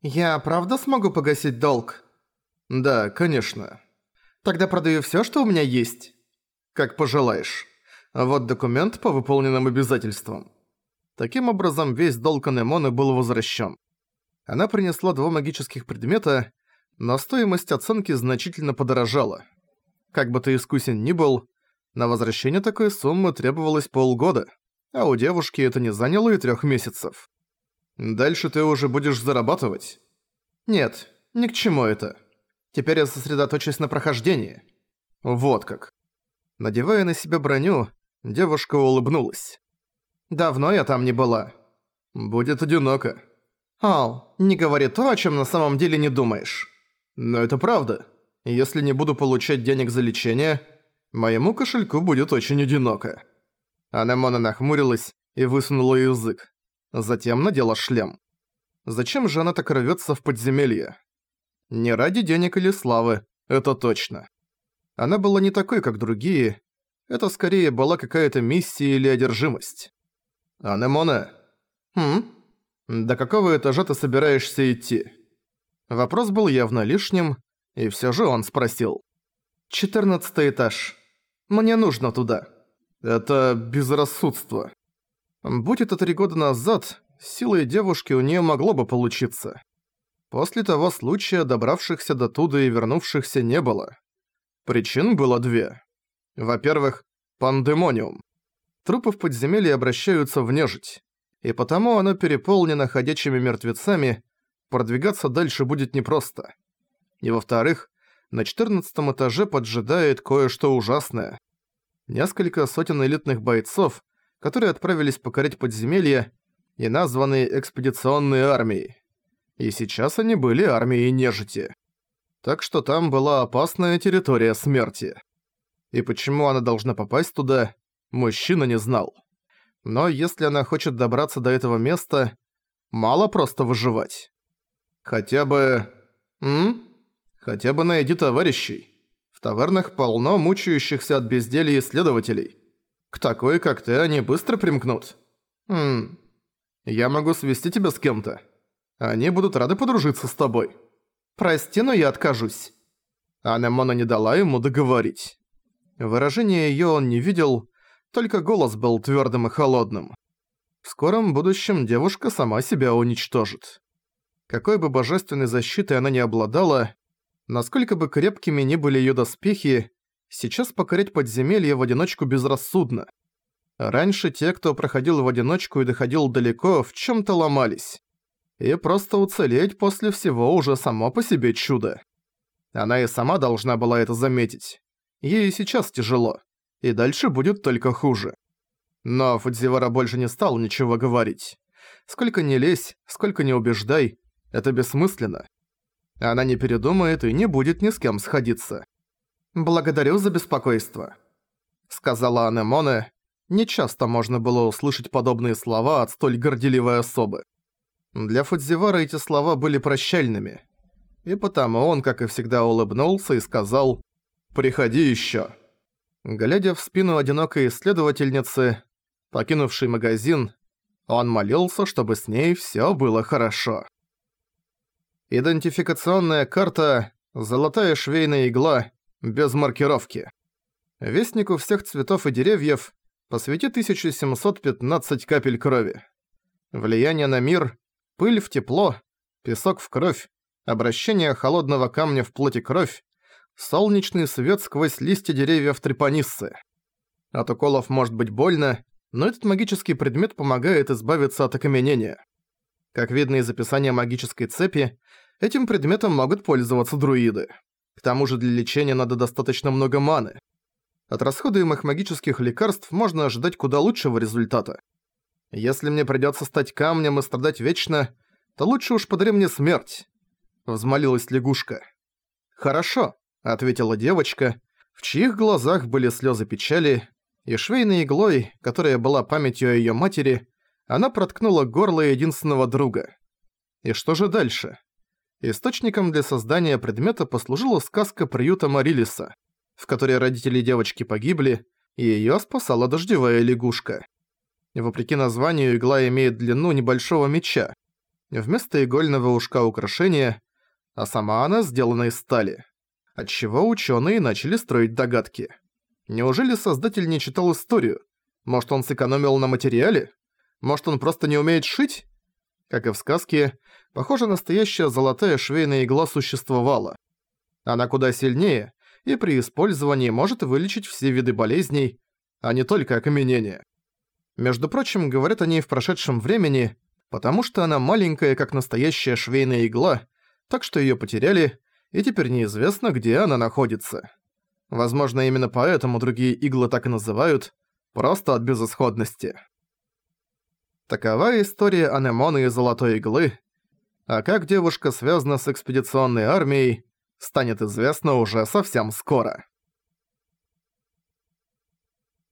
Я правда смогу погасить долг? Да, конечно. Тогда продаю всё, что у меня есть. Как пожелаешь. Вот документ по выполненным обязательствам. Таким образом, весь долг Анемоны был возвращен. Она принесла 2 магических предмета, но стоимость оценки значительно подорожала. Как бы ты искусен ни был, на возвращение такой суммы требовалось полгода, а у девушки это не заняло и 3 месяцев. Дальше ты уже будешь зарабатывать? Нет, ни к чему это. Теперь я сосредоточусь на прохождении. Вот как. Надевая на себя броню, девушка улыбнулась. Давно я там не была. Будет одиноко. Ал, не говори то, о чем на самом деле не думаешь. Но это правда. Если не буду получать денег за лечение, моему кошельку будет очень одиноко. Анемона нахмурилась и высунула язык. Затем надела шлем. Зачем же она так рвётся в подземелье? Не ради денег или славы, это точно. Она была не такой, как другие. Это скорее была какая-то миссия или одержимость. Анемона. До какого этажа ты собираешься идти? Вопрос был явно лишним, и всё же он спросил. 14 этаж. Мне нужно туда. Это безрассудство. Будь это 3 года назад, силой девушки у неё могло бы получиться. После того случая добравшихся до туда и вернувшихся не было. Причин было 2. Во-первых, пандемониум. Трупы в подземелье обращаются в нежить, и потому оно переполнено ходячими мертвецами, продвигаться дальше будет непросто. И во-вторых, на 14 этаже поджидает кое-что ужасное. Несколько сотен элитных бойцов, которые отправились покорять подземелья и названные экспедиционной армией. И сейчас они были армией нежити. Так что там была опасная территория смерти. И почему она должна попасть туда, мужчина не знал. Но если она хочет добраться до этого места, мало просто выживать. Хотя бы... Хотя бы найди товарищей. В тавернах полно мучающихся от безделья исследователей. К такой, как ты, они быстро примкнут. Я могу свести тебя с кем-то. Они будут рады подружиться с тобой. Прости, но я откажусь. Анемона не дала ему договорить. Выражение её он не видел, только голос был твёрдым и холодным. В скором будущем девушка сама себя уничтожит. Какой бы божественной защитой она ни обладала, насколько бы крепкими ни были её доспехи, сейчас покорять подземелье в одиночку безрассудно. Раньше те, кто проходил в одиночку и доходил далеко, в чём-то ломались. И просто уцелеть после всего уже само по себе чудо. Она и сама должна была это заметить. Ей и сейчас тяжело, и дальше будет только хуже. Но Фудзивара больше не стал ничего говорить. Сколько ни лезь, сколько ни убеждай, это бессмысленно. Она не передумает и не будет ни с кем сходиться. «Благодарю за беспокойство», — сказала Анемоне. Нечасто можно было услышать подобные слова от столь горделивой особы. Для Фудзивара эти слова были прощальными. И потому он, как и всегда, улыбнулся и сказал «Приходи ещё». Глядя в спину одинокой исследовательницы, покинувшей магазин, он молился, чтобы с ней всё было хорошо. Идентификационная карта «Золотая швейная игла» без маркировки. Вестнику всех цветов и деревьев посвяти 1715 капель крови. Влияние на мир, пыль в тепло, песок в кровь, обращение холодного камня в плоть и кровь, солнечный свет сквозь листья деревьев трепаниссы. От уколов может быть больно, но этот магический предмет помогает избавиться от окаменения. Как видно из описания магической цепи, этим предметом могут пользоваться друиды. К тому же для лечения надо достаточно много маны. От расходуемых магических лекарств можно ожидать куда лучшего результата. Если мне придётся стать камнем и страдать вечно, то лучше уж подари мне смерть. Взмолилась лягушка. «Хорошо», — ответила девочка, в чьих глазах были слёзы печали, и швейной иглой, которая была памятью о её матери, она проткнула горло единственного друга. И что же дальше? Источником для создания предмета послужила сказка приюта Марилиса, в которой родители девочки погибли, и её спасала дождевая лягушка. Вопреки названию, игла имеет длину небольшого меча. вместо игольного ушка украшения, а сама она сделана из стали. Отчего ученые начали строить догадки. Неужели создатель не читал историю? Может, он сэкономил на материале? Может, он просто не умеет шить? Как и в сказке, похоже, настоящая золотая швейная игла существовала. Она куда сильнее и при использовании может вылечить все виды болезней, а не только окаменение. Между прочим, говорят о ней в прошедшем времени, потому что она маленькая, как настоящая швейная игла, так что её потеряли, и теперь неизвестно, где она находится. Возможно, именно поэтому другие иглы так и называют, просто от безысходности. Такова история Анемоны и Золотой Иглы, а как девушка связана с экспедиционной армией, станет известно уже совсем скоро.